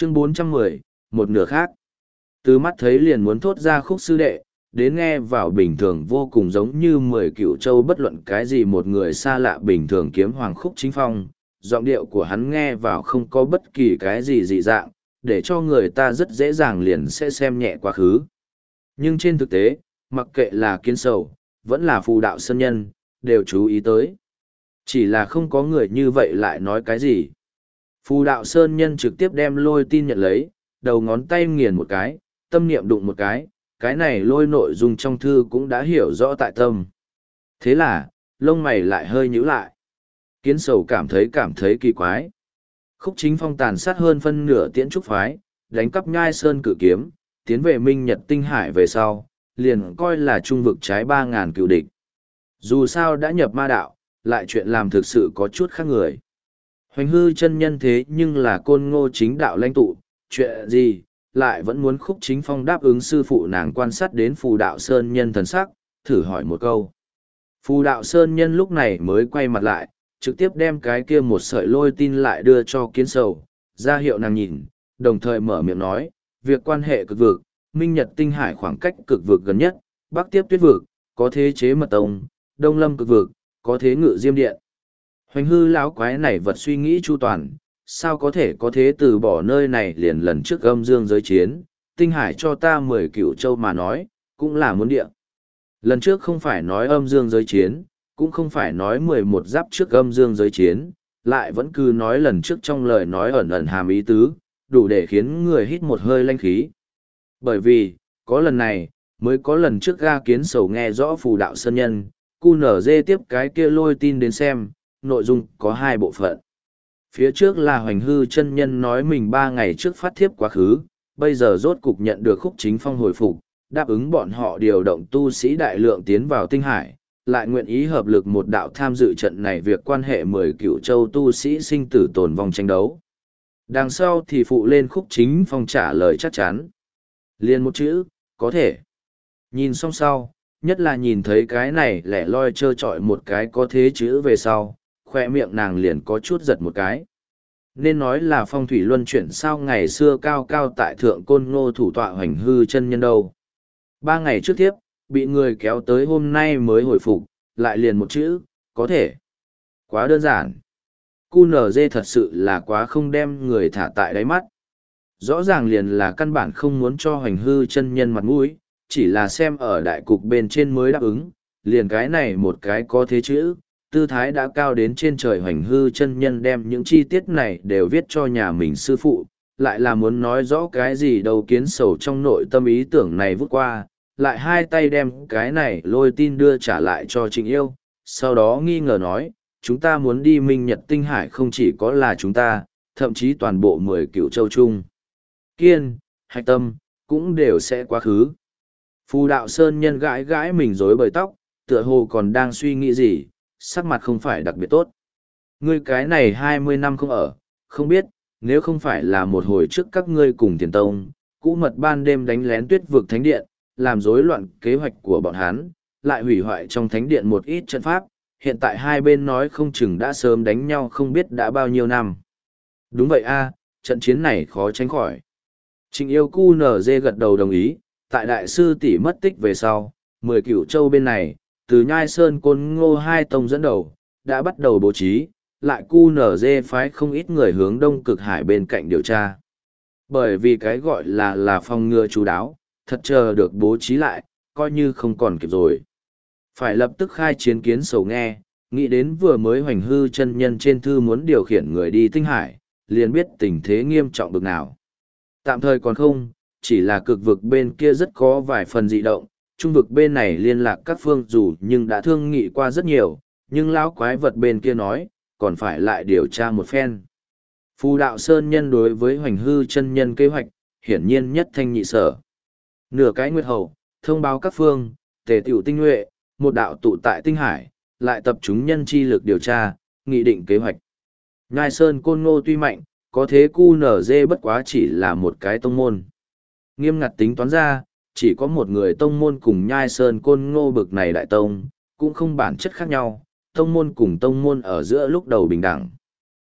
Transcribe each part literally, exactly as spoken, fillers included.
Chương bốn trăm mười, một nửa khác. Từ mắt thấy liền muốn thốt ra khúc sư đệ, đến nghe vào bình thường vô cùng giống như mười cựu châu bất luận cái gì một người xa lạ bình thường kiếm hoàng khúc chính phong, giọng điệu của hắn nghe vào không có bất kỳ cái gì dị dạng, để cho người ta rất dễ dàng liền sẽ xem nhẹ quá khứ. Nhưng trên thực tế, mặc kệ là kiến sầu, vẫn là phù đạo sơn nhân, đều chú ý tới. Chỉ là không có người như vậy lại nói cái gì. Phù đạo sơn nhân trực tiếp đem lôi tin nhận lấy, đầu ngón tay nghiền một cái, tâm niệm đụng một cái, cái này lôi nội dung trong thư cũng đã hiểu rõ tại tâm. Thế là, lông mày lại hơi nhíu lại. Kiến sầu cảm thấy cảm thấy kỳ quái. Khúc chính phong tàn sát hơn phân nửa tiễn trúc phái, đánh cắp nhai sơn cử kiếm, tiến về minh nhật tinh hải về sau, liền coi là trung vực trái ba ngàn cựu địch. Dù sao đã nhập ma đạo, lại chuyện làm thực sự có chút khác người. Hoành hư chân nhân thế nhưng là côn ngô chính đạo lãnh tụ, chuyện gì, lại vẫn muốn khúc chính phong đáp ứng sư phụ nàng quan sát đến phù đạo sơn nhân thần sắc, thử hỏi một câu. Phù đạo sơn nhân lúc này mới quay mặt lại, trực tiếp đem cái kia một sợi lôi tin lại đưa cho kiến sầu, ra hiệu nàng nhìn, đồng thời mở miệng nói, việc quan hệ cực vực, minh nhật tinh hải khoảng cách cực vực gần nhất, bắc tiếp tuyết vực, có thế chế mật tông, đông lâm cực vực, có thế ngự diêm điện. Hoành hư lão quái này vật suy nghĩ chu toàn, sao có thể có thế từ bỏ nơi này liền lần trước âm dương giới chiến, tinh hải cho ta mười cựu châu mà nói, cũng là muốn địa. Lần trước không phải nói âm dương giới chiến, cũng không phải nói mười một giáp trước âm dương giới chiến, lại vẫn cứ nói lần trước trong lời nói ẩn ẩn hàm ý tứ, đủ để khiến người hít một hơi lanh khí. Bởi vì, có lần này, mới có lần trước ga kiến sầu nghe rõ phù đạo sơn nhân, cu nở dê tiếp cái kia lôi tin đến xem, nội dung có hai bộ phận. Phía trước là hoành hư chân nhân nói mình ba ngày trước phát thiếp quá khứ, bây giờ rốt cục nhận được khúc chính phong hồi phục, đáp ứng bọn họ điều động tu sĩ đại lượng tiến vào tinh hải, lại nguyện ý hợp lực một đạo tham dự trận này việc quan hệ mười cựu châu tu sĩ sinh tử tồn vong tranh đấu. Đằng sau thì phụ lên khúc chính phong trả lời chắc chắn. Liên một chữ, có thể. Nhìn xong sau, nhất là nhìn thấy cái này lẻ loi trơ trọi một cái có thế chữ về sau, khoe miệng nàng liền có chút giật một cái. Nên nói là phong thủy luân chuyển sao ngày xưa cao cao tại thượng côn ngô thủ tọa hoành hư chân nhân đâu. Ba ngày trước tiếp, bị người kéo tới hôm nay mới hồi phục, lại liền một chữ, có thể. Quá đơn giản. cu nờ dê thật sự là quá không đem người thả tại đáy mắt. Rõ ràng liền là căn bản không muốn cho hoành hư chân nhân mặt mũi, chỉ là xem ở đại cục bên trên mới đáp ứng, liền cái này một cái có thế chữ, tư thái đã cao đến trên trời hoành hư chân nhân đem những chi tiết này đều viết cho nhà mình sư phụ, lại là muốn nói rõ cái gì đâu kiến sầu trong nội tâm ý tưởng này vút qua, lại hai tay đem cái này lôi tin đưa trả lại cho Trịnh Yêu, sau đó nghi ngờ nói, chúng ta muốn đi minh nhật tinh hải không chỉ có là chúng ta, thậm chí toàn bộ mười cựu châu chung. Kiên, hạch tâm, cũng đều sẽ quá khứ. Phù đạo sơn nhân gãi gãi mình rối bời tóc, tựa hồ còn đang suy nghĩ gì, sắc mặt không phải đặc biệt tốt. Ngươi cái này hai mươi năm không ở, không biết, nếu không phải là một hồi trước các ngươi cùng tiền tông, cũ mật ban đêm đánh lén tuyết vực thánh điện, làm rối loạn kế hoạch của bọn hắn, lại hủy hoại trong thánh điện một ít trận pháp, hiện tại hai bên nói không chừng đã sớm đánh nhau không biết đã bao nhiêu năm. Đúng vậy a, trận chiến này khó tránh khỏi. Trịnh Yêu cu nở dê gật đầu đồng ý, tại đại sư tỷ mất tích về sau, mười cửu châu bên này, từ Nhai Sơn Côn Ngô hai tông dẫn đầu, đã bắt đầu bố trí, lại cu nở dê phái không ít người hướng đông cực hải bên cạnh điều tra. Bởi vì cái gọi là là phòng ngừa chú đáo, thật chờ được bố trí lại, coi như không còn kịp rồi. Phải lập tức khai chiến kiến sầu nghe, nghĩ đến vừa mới hoành hư chân nhân trên thư muốn điều khiển người đi tinh hải, liền biết tình thế nghiêm trọng bực nào. Tạm thời còn không, chỉ là cực vực bên kia rất có vài phần dị động, trung vực bên này liên lạc các phương dù nhưng đã thương nghị qua rất nhiều, nhưng lão quái vật bên kia nói, còn phải lại điều tra một phen. Phù đạo sơn nhân đối với hoành hư chân nhân kế hoạch, hiển nhiên nhất thanh nhị sở. Nửa cái nguyệt hậu, thông báo các phương, tề tiểu tinh nhuệ, một đạo tụ tại tinh hải, lại tập trung nhân chi lực điều tra, nghị định kế hoạch. Nhai Sơn Côn Ngô tuy mạnh, có thế cu nở dê bất quá chỉ là một cái tông môn. Nghiêm ngặt tính toán ra, chỉ có một người tông môn cùng Nhai Sơn Côn Ngô bực này đại tông, cũng không bản chất khác nhau, tông môn cùng tông môn ở giữa lúc đầu bình đẳng.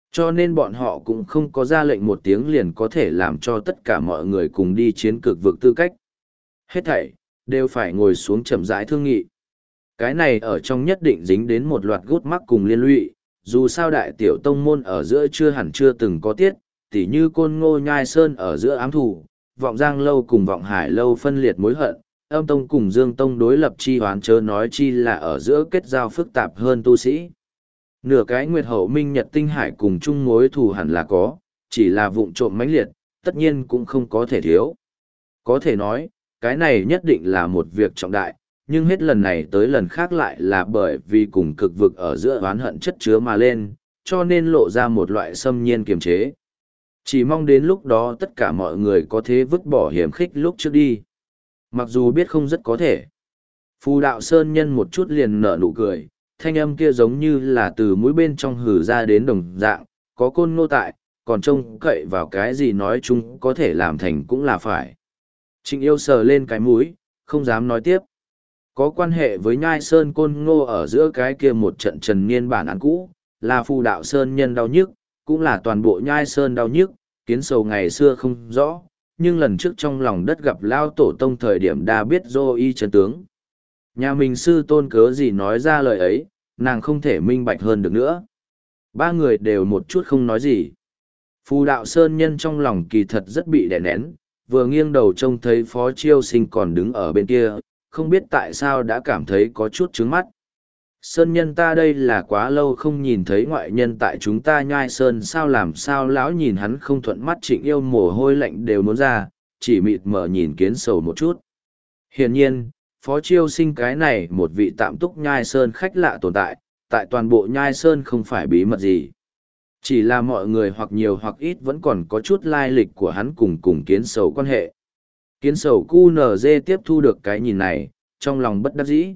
Cho nên bọn họ cũng không có ra lệnh một tiếng liền có thể làm cho tất cả mọi người cùng đi chiến cực vực tư cách. Hết thảy, đều phải ngồi xuống chậm rãi thương nghị. Cái này ở trong nhất định dính đến một loạt gút mắc cùng liên lụy, dù sao đại tiểu tông môn ở giữa chưa hẳn chưa từng có tiết, tỉ như côn ngô nhai sơn ở giữa ám thủ, vọng giang lâu cùng vọng hải lâu phân liệt mối hận, âm tông cùng dương tông đối lập chi hoán chớ nói chi là ở giữa kết giao phức tạp hơn tu sĩ. Nửa cái nguyệt hậu minh nhật tinh hải cùng chung mối thù hẳn là có, chỉ là vụng trộm mãnh liệt, tất nhiên cũng không có thể thiếu. Có thể nói, cái này nhất định là một việc trọng đại, nhưng hết lần này tới lần khác lại là bởi vì cùng cực vực ở giữa oán hận chất chứa mà lên, cho nên lộ ra một loại xâm nhiên kiềm chế. Chỉ mong đến lúc đó tất cả mọi người có thể vứt bỏ hiểm khích lúc trước đi. Mặc dù biết không rất có thể. Phù đạo sơn nhân một chút liền nở nụ cười, thanh âm kia giống như là từ mũi bên trong hử ra đến đồng dạng, có côn ngô tại, còn trông cậy vào cái gì nói chung có thể làm thành cũng là phải. Trịnh yêu sờ lên cái mũi, không dám nói tiếp. Có quan hệ với nhai sơn côn ngô ở giữa cái kia một trận trần niên bản án cũ, là phù đạo sơn nhân đau nhức, cũng là toàn bộ nhai sơn đau nhức, kiến sầu ngày xưa không rõ, nhưng lần trước trong lòng đất gặp lao tổ tông thời điểm đa biết dô y chân tướng. Nhà mình sư tôn cớ gì nói ra lời ấy, nàng không thể minh bạch hơn được nữa. Ba người đều một chút không nói gì. Phù đạo sơn nhân trong lòng kỳ thật rất bị đè nén, vừa nghiêng đầu trông thấy phó chiêu sinh còn đứng ở bên kia, không biết tại sao đã cảm thấy có chút trướng mắt. Sơn nhân ta đây là quá lâu không nhìn thấy ngoại nhân tại chúng ta nhai sơn, sao làm sao lão nhìn hắn không thuận mắt. Trịnh yêu mồ hôi lạnh đều muốn ra, chỉ mịt mờ nhìn kiến sầu một chút. Hiển nhiên, phó chiêu sinh cái này một vị tạm túc nhai sơn khách lạ tồn tại, tại toàn bộ nhai sơn không phải bí mật gì. Chỉ là mọi người hoặc nhiều hoặc ít vẫn còn có chút lai lịch của hắn cùng cùng kiến sầu quan hệ. Kiến sầu cu nờ dê tiếp thu được cái nhìn này, trong lòng bất đắc dĩ.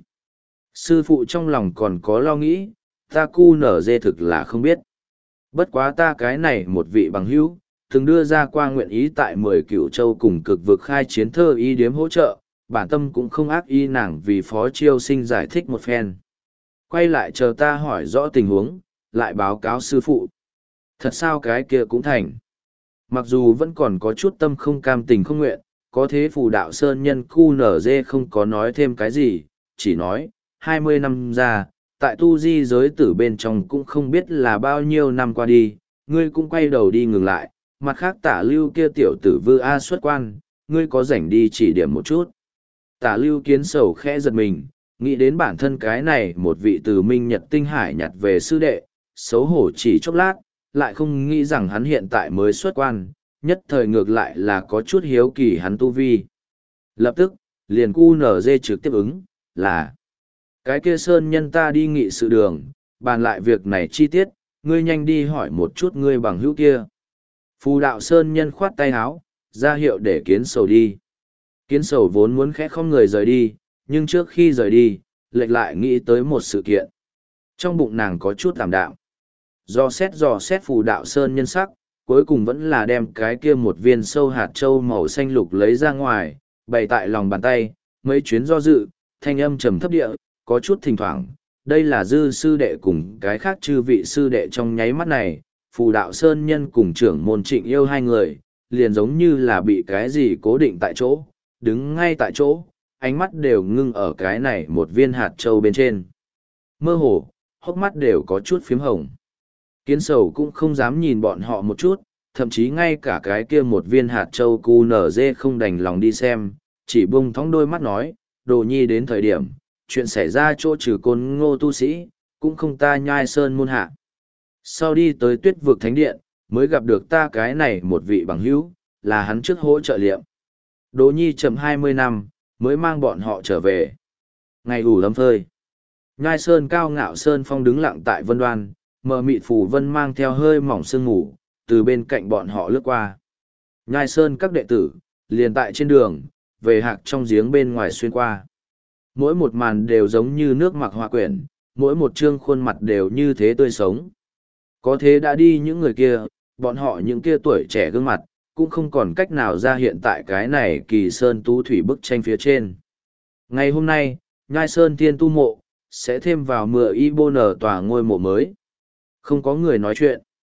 Sư phụ trong lòng còn có lo nghĩ, ta cu nở dê thực là không biết. Bất quá ta cái này một vị bằng hữu, từng đưa ra qua nguyện ý tại mười cửu châu cùng cực vực khai chiến thơ y điếm hỗ trợ, bản tâm cũng không ác ý nàng vì phó chiêu sinh giải thích một phen. Quay lại chờ ta hỏi rõ tình huống, lại báo cáo sư phụ. Thật sao cái kia cũng thành. Mặc dù vẫn còn có chút tâm không cam tình không nguyện, có thế phù đạo sơn nhân cu nở dê không có nói thêm cái gì, chỉ nói, hai mươi năm ra, tại tu di giới tử bên trong cũng không biết là bao nhiêu năm qua đi, ngươi cũng quay đầu đi ngừng lại, mặt khác tả lưu kia tiểu tử vư A xuất quan, ngươi có rảnh đi chỉ điểm một chút. Tả lưu kiến sầu khẽ giật mình, nghĩ đến bản thân cái này một vị từ minh nhật tinh hải nhặt về sư đệ, xấu hổ chỉ chốc lát, lại không nghĩ rằng hắn hiện tại mới xuất quan, nhất thời ngược lại là có chút hiếu kỳ hắn tu vi. Lập tức, liền cu nở dê trực tiếp ứng, là cái kia sơn nhân ta đi nghị sự đường, bàn lại việc này chi tiết, ngươi nhanh đi hỏi một chút ngươi bằng hữu kia. Phù đạo sơn nhân khoát tay áo, ra hiệu để kiến sầu đi. Kiến sầu vốn muốn khẽ không người rời đi, nhưng trước khi rời đi, lệch lại nghĩ tới một sự kiện. Trong bụng nàng có chút tạm đạm. Do xét dò xét phù đạo sơn nhân sắc, cuối cùng vẫn là đem cái kia một viên sâu hạt trâu màu xanh lục lấy ra ngoài, bày tại lòng bàn tay, mấy chuyến do dự, thanh âm trầm thấp địa, có chút thỉnh thoảng. Đây là dư sư đệ cùng cái khác chư vị sư đệ trong nháy mắt này, phù đạo sơn nhân cùng trưởng môn Trịnh Yêu hai người, liền giống như là bị cái gì cố định tại chỗ, đứng ngay tại chỗ, ánh mắt đều ngưng ở cái này một viên hạt trâu bên trên. Mơ hồ, hốc mắt đều có chút phím hồng. Kiến sầu cũng không dám nhìn bọn họ một chút, thậm chí ngay cả cái kia một viên hạt trâu cu nở dê không đành lòng đi xem, chỉ bung thóng đôi mắt nói, đồ nhi đến thời điểm, chuyện xảy ra chỗ trừ côn ngô tu sĩ, cũng không ta nhai sơn môn hạ. Sau đi tới tuyết vực thánh điện, mới gặp được ta cái này một vị bằng hữu, là hắn trước hỗ trợ liệm. Đồ nhi chậm hai mươi năm, mới mang bọn họ trở về. Ngày ủ lâm phơi. Nhai sơn cao ngạo sơn phong đứng lặng tại vân đoan, mờ mịt phù vân mang theo hơi mỏng sương ngủ, từ bên cạnh bọn họ lướt qua. Nhai sơn các đệ tử, liền tại trên đường, về hạc trong giếng bên ngoài xuyên qua. Mỗi một màn đều giống như nước mặc hoa quyển, mỗi một chương khuôn mặt đều như thế tươi sống. Có thế đã đi những người kia, bọn họ những kia tuổi trẻ gương mặt, cũng không còn cách nào ra hiện tại cái này kỳ sơn tú thủy bức tranh phía trên. Ngày hôm nay, Nhai Sơn Thiên Tu Mộ, sẽ thêm vào mưa y bô nở tòa ngôi mộ mới. Không có người nói chuyện.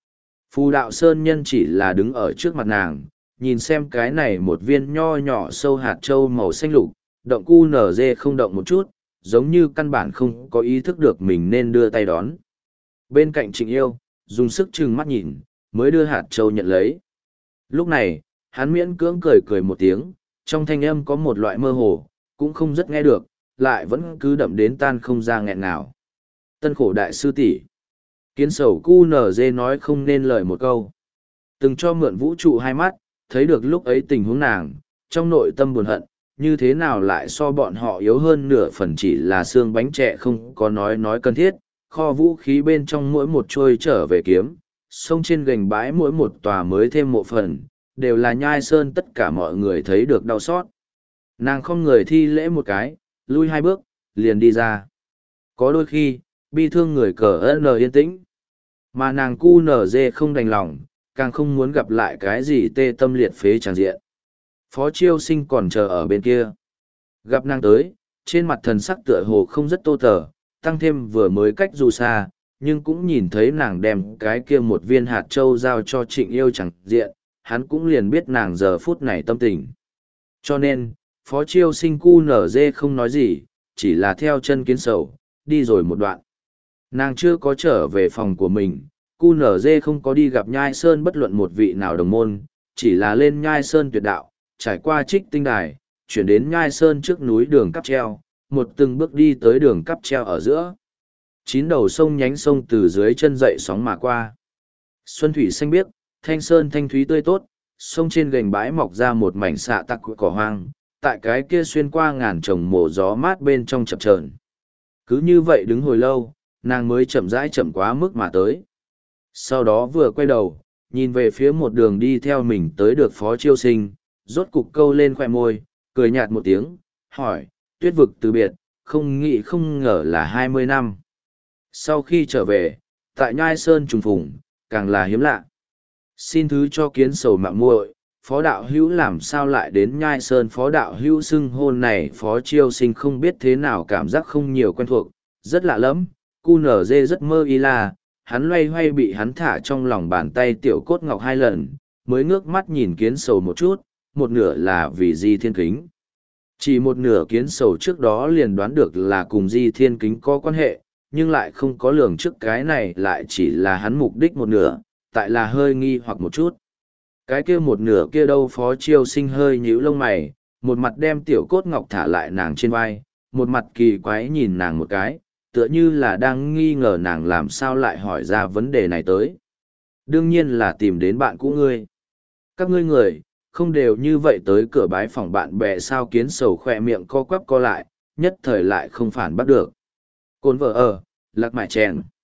Phù đạo sơn nhân chỉ là đứng ở trước mặt nàng, nhìn xem cái này một viên nho nhỏ sâu hạt trâu màu xanh lục, động cu nở dê không động một chút, giống như căn bản không có ý thức được mình nên đưa tay đón. Bên cạnh Trịnh Yêu, dùng sức trừng mắt nhìn, mới đưa hạt trâu nhận lấy. Lúc này, hắn miễn cưỡng cười cười một tiếng, trong thanh âm có một loại mơ hồ, cũng không rất nghe được, lại vẫn cứ đậm đến tan không ra nghẹn nào. Tân khổ đại sư tỷ, Kiến sầu cu nở dê nói không nên lời một câu. Từng cho mượn vũ trụ hai mắt, thấy được lúc ấy tình huống nàng, trong nội tâm buồn hận, như thế nào lại so bọn họ yếu hơn nửa phần chỉ là xương bánh trẻ không có nói nói cần thiết, kho vũ khí bên trong mỗi một trôi trở về kiếm, sông trên gành bãi mỗi một tòa mới thêm một phần, đều là nhai sơn tất cả mọi người thấy được đau xót. Nàng không người thi lễ một cái, lui hai bước, liền đi ra. Có đôi khi, bi thương người cờ ân yên tĩnh. Mà nàng cu nở dê không đành lòng, càng không muốn gặp lại cái gì tê tâm liệt phế tràng diện. Phó Chiêu Sinh còn chờ ở bên kia. Gặp nàng tới, trên mặt thần sắc tựa hồ không rất tô tờ, tăng thêm vừa mới cách dù xa, nhưng cũng nhìn thấy nàng đem cái kia một viên hạt châu giao cho Trịnh Yêu chẳng diện, hắn cũng liền biết nàng giờ phút này tâm tình. Cho nên, Phó Chiêu Sinh cu nở dê không nói gì, chỉ là theo chân Kiến sầu, đi rồi một đoạn. Nàng chưa có trở về phòng của mình, cu nở dê không có đi gặp Nhai Sơn bất luận một vị nào đồng môn, chỉ là lên Nhai Sơn tuyệt đạo, trải qua trích tinh đài, chuyển đến Nhai Sơn trước núi đường cắp treo, một từng bước đi tới đường cắp treo ở giữa. Chín đầu sông nhánh sông từ dưới chân dậy sóng mà qua. Xuân thủy xanh biếc, thanh sơn thanh thúy tươi tốt, sông trên gành bãi mọc ra một mảnh xạ tặc cỏ hoang, tại cái kia xuyên qua ngàn trồng mổ gió mát bên trong chập chờn. Cứ như vậy đứng hồi lâu, nàng mới chậm rãi chậm quá mức mà tới. Sau đó vừa quay đầu, nhìn về phía một đường đi theo mình tới được Phó Chiêu Sinh, rốt cục câu lên khoẻ môi, cười nhạt một tiếng, hỏi, tuyết vực từ biệt, không nghĩ không ngờ là hai mươi năm. Sau khi trở về, tại Nhai Sơn trùng phùng, càng là hiếm lạ. Xin thứ cho Kiến sầu mạng muội, Phó Đạo Hữu làm sao lại đến Nhai Sơn. Phó Đạo Hữu xưng hôn này Phó Chiêu Sinh không biết thế nào, cảm giác không nhiều quen thuộc, rất lạ lắm. Cu nở dê rất mơ y là, hắn loay hoay bị hắn thả trong lòng bàn tay tiểu cốt ngọc hai lần, mới ngước mắt nhìn Kiến sầu một chút, một nửa là vì Di Thiên Kính. Chỉ một nửa Kiến sầu trước đó liền đoán được là cùng Di Thiên Kính có quan hệ, nhưng lại không có lường trước cái này lại chỉ là hắn mục đích một nửa, tại là hơi nghi hoặc một chút. Cái kia một nửa kia đâu? Phó Chiêu Sinh hơi nhíu lông mày, một mặt đem tiểu cốt ngọc thả lại nàng trên vai, một mặt kỳ quái nhìn nàng một cái, tựa như là đang nghi ngờ nàng làm sao lại hỏi ra vấn đề này tới. Đương nhiên là tìm đến bạn cũ ngươi. Các ngươi người, không đều như vậy tới cửa bái phòng bạn bè sao? Kiến sầu khỏe miệng co quắp co lại, nhất thời lại không phản bắt được. Cồn vợ ở, lạc mại chèn.